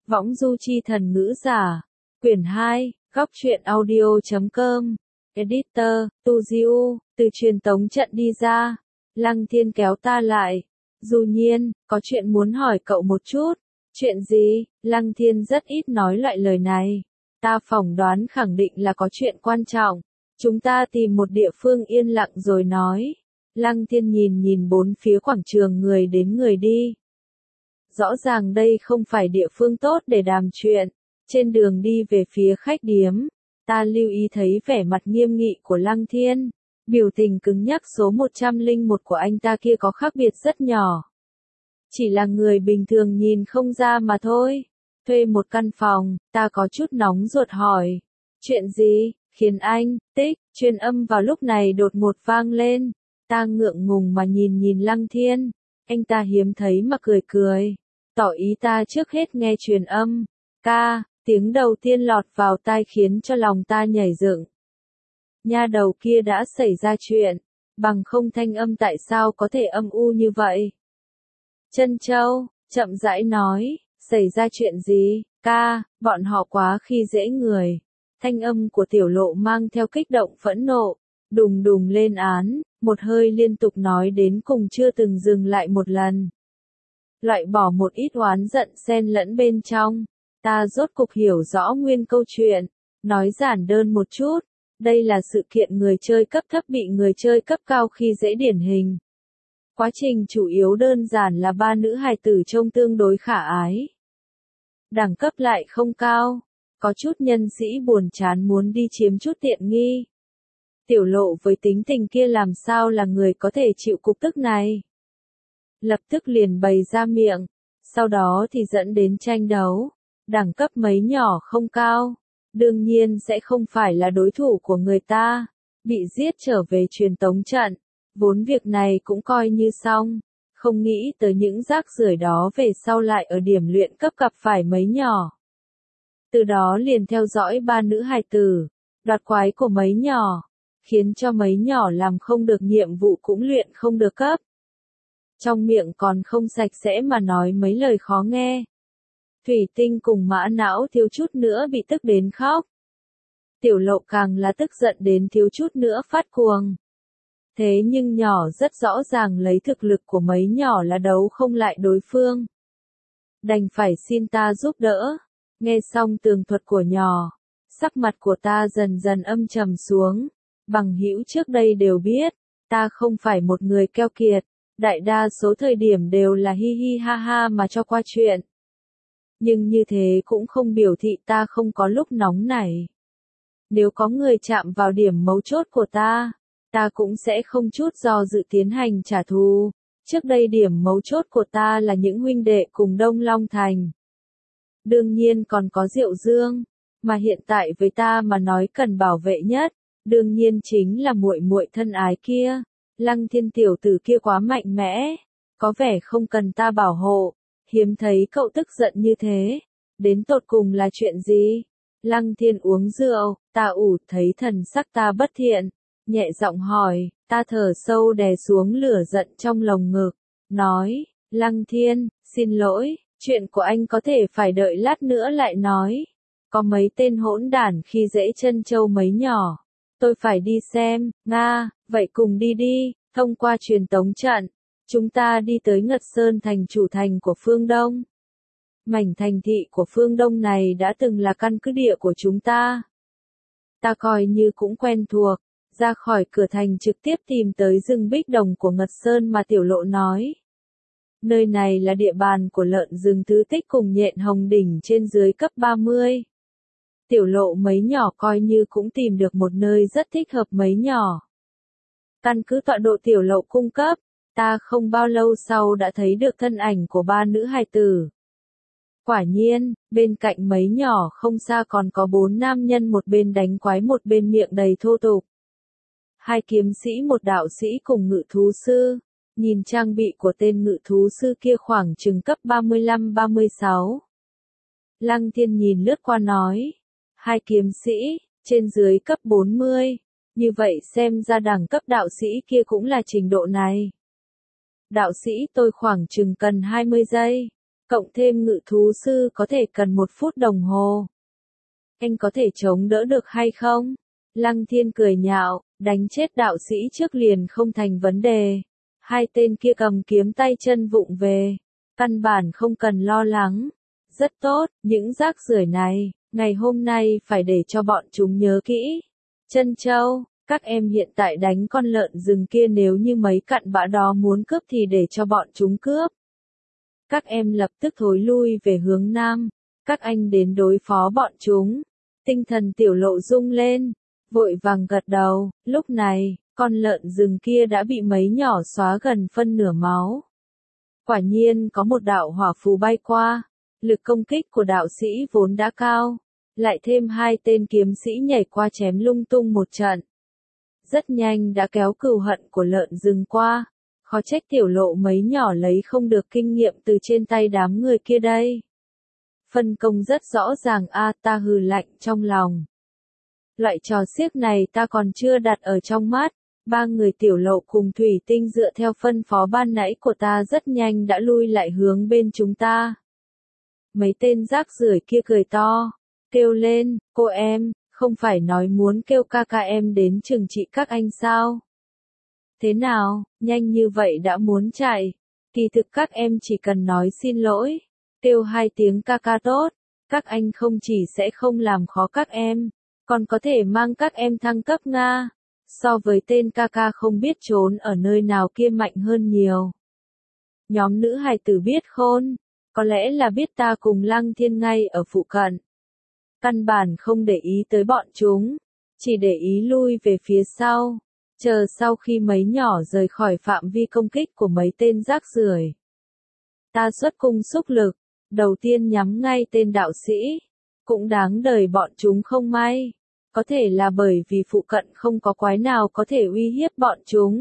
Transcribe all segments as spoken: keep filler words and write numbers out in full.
Võng du chi thần ngữ giả. Quyển hai, góc truyện audio chấm com. Editor, Tu Diu, từ truyền tống trận đi ra. Lăng Thiên kéo ta lại. Du Nhiên, có chuyện muốn hỏi cậu một chút. Chuyện gì? Lăng Thiên rất ít nói loại lời này. Ta phỏng đoán khẳng định là có chuyện quan trọng. Chúng ta tìm một địa phương yên lặng rồi nói. Lăng Thiên nhìn nhìn bốn phía quảng trường người đến người đi. Rõ ràng đây không phải địa phương tốt để đàm chuyện. Trên đường đi về phía khách điếm, ta lưu ý thấy vẻ mặt nghiêm nghị của Lăng Thiên. Biểu tình cứng nhắc số một trăm lẻ một của anh ta kia có khác biệt rất nhỏ. Chỉ là người bình thường nhìn không ra mà thôi. Thuê một căn phòng, ta có chút nóng ruột hỏi. Chuyện gì, khiến anh, tích, truyền âm vào lúc này đột ngột vang lên. Ta ngượng ngùng mà nhìn nhìn Lăng Thiên. Anh ta hiếm thấy mà cười cười. Tỏ ý ta trước hết nghe truyền âm. Ca, tiếng đầu tiên lọt vào tai khiến cho lòng ta nhảy dựng. Nha đầu kia đã xảy ra chuyện. Bằng không thanh âm tại sao có thể âm u như vậy? Trân Châu, chậm rãi nói, xảy ra chuyện gì? Ca, bọn họ quá khi dễ người. Thanh âm của Tiểu Lộ mang theo kích động phẫn nộ, đùng đùng lên án, một hơi liên tục nói đến cùng chưa từng dừng lại một lần. Loại bỏ một ít oán giận xen lẫn bên trong, ta rốt cục hiểu rõ nguyên câu chuyện, nói giản đơn một chút, đây là sự kiện người chơi cấp thấp bị người chơi cấp cao khi dễ điển hình. Quá trình chủ yếu đơn giản là ba nữ hài tử trông tương đối khả ái. Đẳng cấp lại không cao, có chút nhân sĩ buồn chán muốn đi chiếm chút tiện nghi. Tiểu Lộ với tính tình kia làm sao là người có thể chịu cục tức này. Lập tức liền bày ra miệng, sau đó thì dẫn đến tranh đấu. Đẳng cấp mấy nhỏ không cao, đương nhiên sẽ không phải là đối thủ của người ta. Bị giết trở về truyền tống trận, vốn việc này cũng coi như xong. Không nghĩ tới những rác rưởi đó về sau lại ở điểm luyện cấp gặp phải mấy nhỏ. Từ đó liền theo dõi ba nữ hài tử, đoạt quái của mấy nhỏ, khiến cho mấy nhỏ làm không được nhiệm vụ cũng luyện không được cấp. Trong miệng còn không sạch sẽ mà nói mấy lời khó nghe. Thủy Tinh cùng Mã Não thiếu chút nữa bị tức đến khóc. Tiểu Lộ càng là tức giận đến thiếu chút nữa phát cuồng. Thế nhưng nhỏ rất rõ ràng lấy thực lực của mấy nhỏ là đấu không lại đối phương. Đành phải xin ta giúp đỡ. Nghe xong tường thuật của nhỏ, sắc mặt của ta dần dần âm trầm xuống. Bằng hữu trước đây đều biết, ta không phải một người keo kiệt, đại đa số thời điểm đều là hi hi ha ha mà cho qua chuyện. Nhưng như thế cũng không biểu thị ta không có lúc nóng nảy. Nếu có người chạm vào điểm mấu chốt của ta, ta cũng sẽ không chút do dự tiến hành trả thù. Trước đây điểm mấu chốt của ta là những huynh đệ cùng Đông Long Thành. Đương nhiên còn có Diệu Dương, mà hiện tại với ta mà nói cần bảo vệ nhất, đương nhiên chính là muội muội thân ái kia. Lăng Thiên tiểu tử kia quá mạnh mẽ, có vẻ không cần ta bảo hộ. Hiếm thấy cậu tức giận như thế. Đến tột cùng là chuyện gì? Lăng Thiên uống rượu, ta ủ thấy thần sắc ta bất thiện. Nhẹ giọng hỏi, ta thở sâu đè xuống lửa giận trong lồng ngực. Nói, Lăng Thiên, xin lỗi, chuyện của anh có thể phải đợi lát nữa lại nói. Có mấy tên hỗn đản khi dễ Trân Châu mấy nhỏ. Tôi phải đi xem, Nga, vậy cùng đi đi, thông qua truyền tống trận. Chúng ta đi tới Ngật Sơn thành chủ thành của phương Đông. Mảnh thành thị của phương Đông này đã từng là căn cứ địa của chúng ta. Ta coi như cũng quen thuộc, ra khỏi cửa thành trực tiếp tìm tới rừng bích đồng của Ngật Sơn mà Tiểu Lộ nói. Nơi này là địa bàn của lợn rừng tứ tích cùng nhện hồng đỉnh trên dưới cấp ba mươi. Tiểu Lộ mấy nhỏ coi như cũng tìm được một nơi rất thích hợp mấy nhỏ. Căn cứ tọa độ Tiểu Lộ cung cấp. Ta không bao lâu sau đã thấy được thân ảnh của ba nữ hài tử. Quả nhiên, bên cạnh mấy nhỏ không xa còn có bốn nam nhân, một bên đánh quái một bên miệng đầy thô tục. Hai kiếm sĩ một đạo sĩ cùng ngự thú sư. Nhìn trang bị của tên ngự thú sư kia khoảng chừng cấp ba mươi lăm ba mươi sáu. Lăng Thiên nhìn lướt qua nói. Hai kiếm sĩ, trên dưới cấp bốn mươi. Như vậy xem ra đẳng cấp đạo sĩ kia cũng là trình độ này. Đạo sĩ tôi khoảng chừng cần hai mươi giây. Cộng thêm ngự thú sư có thể cần một phút đồng hồ. Anh có thể chống đỡ được hay không? Lăng Thiên cười nhạo, đánh chết đạo sĩ trước liền không thành vấn đề. Hai tên kia cầm kiếm tay chân vụng về. Căn bản không cần lo lắng. Rất tốt, những rác rưởi này, ngày hôm nay phải để cho bọn chúng nhớ kỹ. Trân Châu, các em hiện tại đánh con lợn rừng kia, nếu như mấy cặn bã đó muốn cướp thì để cho bọn chúng cướp. Các em lập tức thối lui về hướng nam. Các anh đến đối phó bọn chúng. Tinh thần Tiểu Lộ rung lên, vội vàng gật đầu. Lúc này, con lợn rừng kia đã bị mấy nhỏ xóa gần phân nửa máu. Quả nhiên có một đạo hỏa phù bay qua. Lực công kích của đạo sĩ vốn đã cao. Lại thêm hai tên kiếm sĩ nhảy qua chém lung tung một trận. Rất nhanh đã kéo cừu hận của lợn rừng qua. Khó trách Tiểu Lộ mấy nhỏ lấy không được kinh nghiệm từ trên tay đám người kia đây. Phân công rất rõ ràng a, ta hừ lạnh trong lòng. Loại trò xiếc này ta còn chưa đặt ở trong mắt. Ba người Tiểu Lộ cùng Thủy Tinh dựa theo phân phó ban nãy của ta rất nhanh đã lui lại hướng bên chúng ta. Mấy tên rác rưởi kia cười to, kêu lên, cô em, không phải nói muốn kêu ca ca em đến trừng trị các anh sao? Thế nào, nhanh như vậy đã muốn chạy? Kỳ thực các em chỉ cần nói xin lỗi, kêu hai tiếng ca ca tốt, các anh không chỉ sẽ không làm khó các em, còn có thể mang các em thăng cấp Nga, so với tên ca ca không biết trốn ở nơi nào kia mạnh hơn nhiều. Nhóm nữ hài tử biết khôn, có lẽ là biết ta cùng Lăng Thiên ngay ở phụ cận. Căn bản không để ý tới bọn chúng, chỉ để ý lui về phía sau, chờ sau khi mấy nhỏ rời khỏi phạm vi công kích của mấy tên rác rưởi. Ta xuất cung xúc lực, đầu tiên nhắm ngay tên đạo sĩ, cũng đáng đời bọn chúng không may, có thể là bởi vì phụ cận không có quái nào có thể uy hiếp bọn chúng.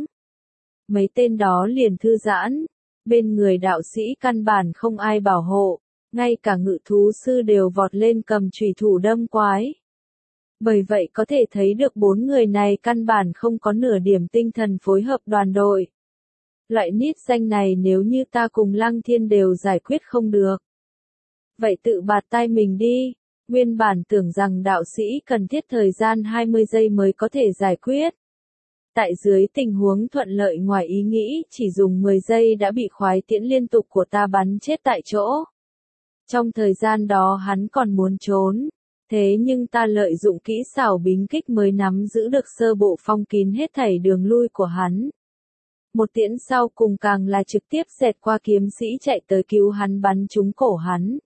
Mấy tên đó liền thư giãn, bên người đạo sĩ căn bản không ai bảo hộ, ngay cả ngự thú sư đều vọt lên cầm chùy thủ đâm quái. Bởi vậy có thể thấy được bốn người này căn bản không có nửa điểm tinh thần phối hợp đoàn đội. Loại nít danh này nếu như ta cùng Lăng Thiên đều giải quyết không được. Vậy tự bạt tai mình đi, nguyên bản tưởng rằng đạo sĩ cần thiết thời gian hai mươi giây mới có thể giải quyết. Tại dưới tình huống thuận lợi ngoài ý nghĩ chỉ dùng mười giây đã bị khoái tiễn liên tục của ta bắn chết tại chỗ. Trong thời gian đó hắn còn muốn trốn, thế nhưng ta lợi dụng kỹ xảo bính kích mới nắm giữ được sơ bộ phong kín hết thảy đường lui của hắn. Một tiễn sau cùng càng là trực tiếp xẹt qua kiếm sĩ chạy tới cứu hắn bắn trúng cổ hắn.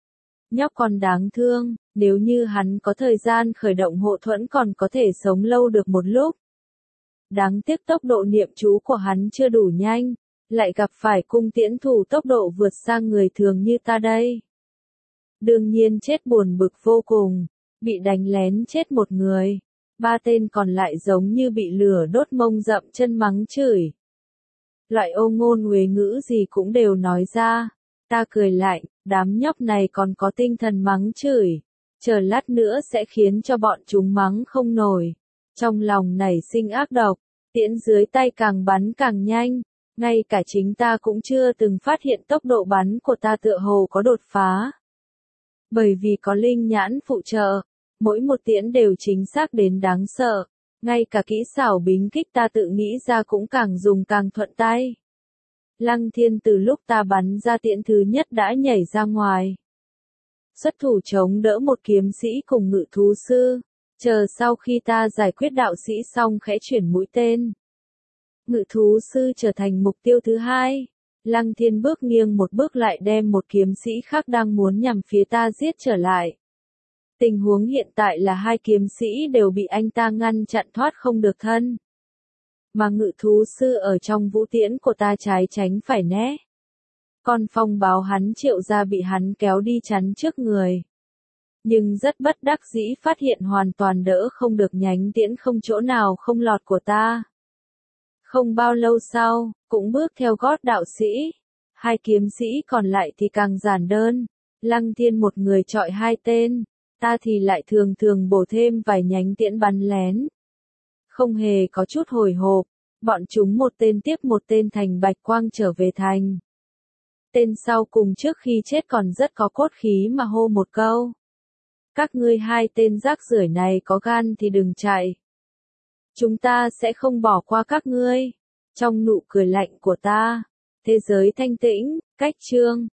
Nhóc còn đáng thương, nếu như hắn có thời gian khởi động hộ thuẫn còn có thể sống lâu được một lúc. Đáng tiếc tốc độ niệm chú của hắn chưa đủ nhanh, lại gặp phải cung tiễn thủ tốc độ vượt sang người thường như ta đây. Đương nhiên chết buồn bực vô cùng, bị đánh lén chết một người, ba tên còn lại giống như bị lửa đốt mông dậm chân mắng chửi. Loại ô ngôn uế ngữ gì cũng đều nói ra, ta cười lạnh, đám nhóc này còn có tinh thần mắng chửi, chờ lát nữa sẽ khiến cho bọn chúng mắng không nổi. Trong lòng nảy sinh ác độc, tiễn dưới tay càng bắn càng nhanh, ngay cả chính ta cũng chưa từng phát hiện tốc độ bắn của ta tựa hồ có đột phá. Bởi vì có linh nhãn phụ trợ, mỗi một tiễn đều chính xác đến đáng sợ, ngay cả kỹ xảo bính kích ta tự nghĩ ra cũng càng dùng càng thuận tay. Lăng Thiên từ lúc ta bắn ra tiễn thứ nhất đã nhảy ra ngoài. Xuất thủ chống đỡ một kiếm sĩ cùng ngự thú sư, chờ sau khi ta giải quyết đạo sĩ xong khẽ chuyển mũi tên. Ngự thú sư trở thành mục tiêu thứ hai. Lăng Thiên bước nghiêng một bước lại đem một kiếm sĩ khác đang muốn nhằm phía ta giết trở lại. Tình huống hiện tại là hai kiếm sĩ đều bị anh ta ngăn chặn thoát không được thân. Mà ngự thú sư ở trong vũ tiễn của ta trái tránh phải né. Con phong báo hắn triệu ra bị hắn kéo đi chắn trước người. Nhưng rất bất đắc dĩ phát hiện hoàn toàn đỡ không được nhánh tiễn không chỗ nào không lọt của ta. Không bao lâu sau, cũng bước theo gót đạo sĩ. Hai kiếm sĩ còn lại thì càng giản đơn. Lăng Thiên một người chọi hai tên, ta thì lại thường thường bổ thêm vài nhánh tiễn bắn lén. Không hề có chút hồi hộp, bọn chúng một tên tiếp một tên thành bạch quang trở về thành. Tên sau cùng trước khi chết còn rất có cốt khí mà hô một câu. Các ngươi hai tên rác rưởi này có gan thì đừng chạy. Chúng ta sẽ không bỏ qua các ngươi. Trong nụ cười lạnh của ta, thế giới thanh tĩnh, cách chương.